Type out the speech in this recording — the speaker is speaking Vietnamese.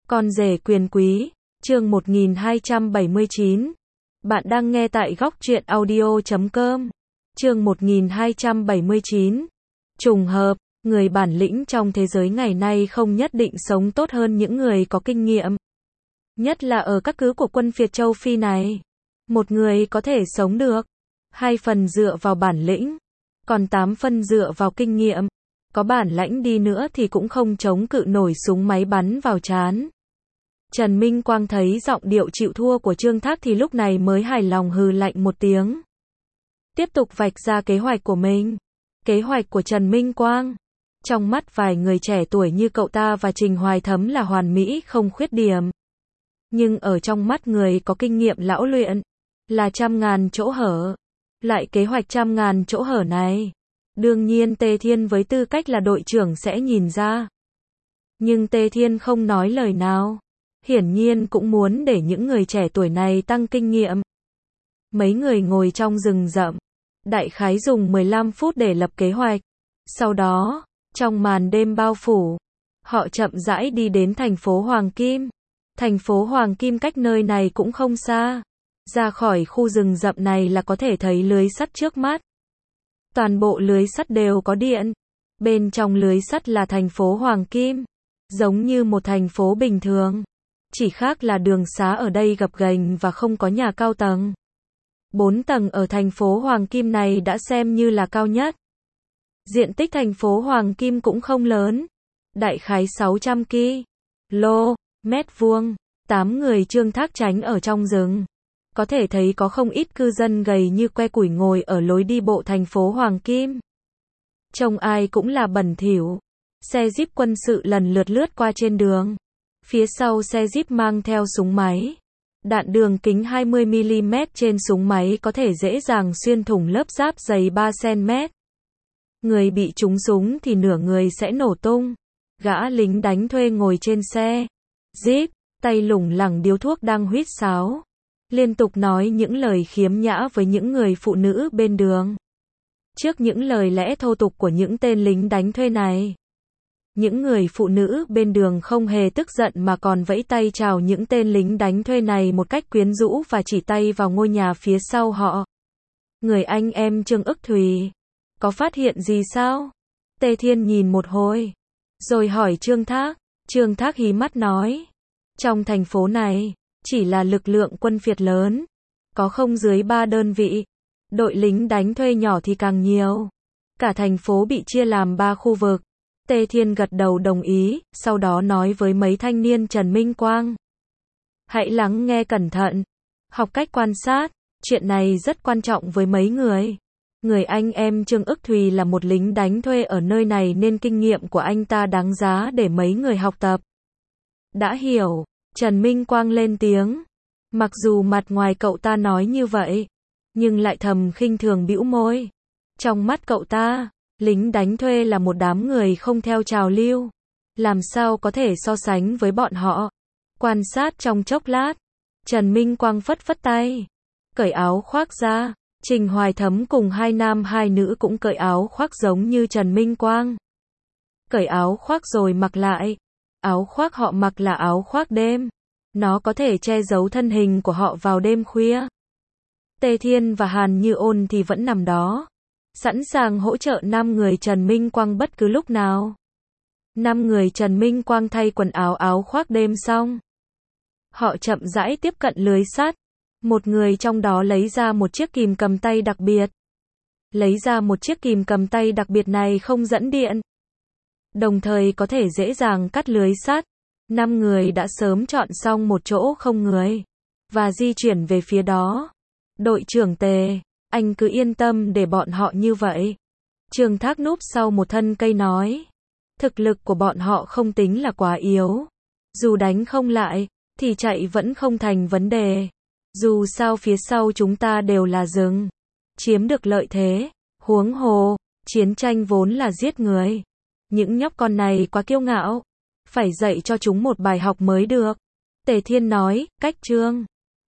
Con rể quyền quý, chương 1279. Bạn đang nghe tại góc truyện audio.com. Chương 1279. Trùng hợp, người bản lĩnh trong thế giới ngày nay không nhất định sống tốt hơn những người có kinh nghiệm. Nhất là ở các cứ của quân phiệt châu Phi này. Một người có thể sống được 2 phần dựa vào bản lĩnh, còn 8 phần dựa vào kinh nghiệm. Có bản lãnh đi nữa thì cũng không chống cự nổi súng máy bắn vào trán. Trần Minh Quang thấy giọng điệu chịu thua của Trương Thác thì lúc này mới hài lòng hừ lạnh một tiếng. Tiếp tục vạch ra kế hoạch của mình. Kế hoạch của Trần Minh Quang. Trong mắt vài người trẻ tuổi như cậu ta và Trình Hoài Thấm là hoàn mỹ không khuyết điểm. Nhưng ở trong mắt người có kinh nghiệm lão luyện, là trăm ngàn chỗ hở. Lại kế hoạch trăm ngàn chỗ hở này, đương nhiên Tề Thiên với tư cách là đội trưởng sẽ nhìn ra. Nhưng Tề Thiên không nói lời nào. Hiển nhiên cũng muốn để những người trẻ tuổi này tăng kinh nghiệm. Mấy người ngồi trong rừng rậm. Đại khái dùng 15 phút để lập kế hoạch. Sau đó, trong màn đêm bao phủ, họ chậm rãi đi đến thành phố Hoàng Kim. Thành phố Hoàng Kim cách nơi này cũng không xa. Ra khỏi khu rừng rậm này là có thể thấy lưới sắt trước mắt. Toàn bộ lưới sắt đều có điện. Bên trong lưới sắt là thành phố Hoàng Kim. Giống như một thành phố bình thường. Chỉ khác là đường xá ở đây gập ghềnh và không có nhà cao tầng. 4 tầng ở thành phố Hoàng Kim này đã xem như là cao nhất. Diện tích thành phố Hoàng Kim cũng không lớn. Đại khái 600 km². 8 người Trương Thác tránh ở trong rừng. Có thể thấy có không ít cư dân gầy như que củi ngồi ở lối đi bộ thành phố Hoàng Kim. Trông ai cũng là bẩn thỉu. Xe Jeep quân sự lần lượt lướt qua trên đường. Phía sau xe Jeep mang theo súng máy. Đạn đường kính 20mm trên súng máy có thể dễ dàng xuyên thủng lớp giáp dày 3cm. Người bị trúng súng thì nửa người sẽ nổ tung. Gã lính đánh thuê ngồi trên xe Jeep, tay lủng lẳng điếu thuốc đang huýt sáo. Liên tục nói những lời khiếm nhã với những người phụ nữ bên đường. Trước những lời lẽ thô tục của những tên lính đánh thuê này, những người phụ nữ bên đường không hề tức giận mà còn vẫy tay chào những tên lính đánh thuê này một cách quyến rũ và chỉ tay vào ngôi nhà phía sau họ. Người anh em Trương Ức Thùy, có phát hiện gì sao? Tề Thiên nhìn một hồi, rồi hỏi Trương Thác. Trương Thác hí mắt nói, trong thành phố này, chỉ là lực lượng quân phiệt lớn, có không dưới 3 đơn vị. Đội lính đánh thuê nhỏ thì càng nhiều. Cả thành phố bị chia làm 3 khu vực. Tề Thiên gật đầu đồng ý, sau đó nói với mấy thanh niên Trần Minh Quang. Hãy lắng nghe cẩn thận, học cách quan sát, chuyện này rất quan trọng với mấy người. Người anh em Trương Ức Thùy là một lính đánh thuê ở nơi này nên kinh nghiệm của anh ta đáng giá để mấy người học tập. Đã hiểu, Trần Minh Quang lên tiếng. Mặc dù mặt ngoài cậu ta nói như vậy, nhưng lại thầm khinh thường bĩu môi. Trong mắt cậu ta, lính đánh thuê là một đám người không theo trào lưu. Làm sao có thể so sánh với bọn họ? Quan sát trong chốc lát, Trần Minh Quang phất phất tay, cởi áo khoác ra. Trình Hoài Thấm cùng 2 nam 2 nữ cũng cởi áo khoác giống như Trần Minh Quang. Cởi áo khoác rồi mặc lại. Áo khoác họ mặc là áo khoác đêm. Nó có thể che giấu thân hình của họ vào đêm khuya. Tề Thiên và Hàn Như Ôn thì vẫn nằm đó, sẵn sàng hỗ trợ 5 người Trần Minh Quang bất cứ lúc nào. 5 người Trần Minh Quang thay quần áo áo khoác đêm xong, họ chậm rãi tiếp cận lưới sắt. Một người trong đó lấy ra một chiếc kìm cầm tay đặc biệt. Lấy ra một chiếc kìm cầm tay đặc biệt này không dẫn điện, đồng thời có thể dễ dàng cắt lưới sắt. 5 người đã sớm chọn xong một chỗ không người và di chuyển về phía đó. Đội trưởng Tề, anh cứ yên tâm để bọn họ như vậy. Trương Thác núp sau một thân cây nói. Thực lực của bọn họ không tính là quá yếu. Dù đánh không lại, thì chạy vẫn không thành vấn đề. Dù sao phía sau chúng ta đều là rừng. Chiếm được lợi thế. Huống hồ, chiến tranh vốn là giết người. Những nhóc con này quá kiêu ngạo. Phải dạy cho chúng một bài học mới được. Tề Thiên nói, cách Trương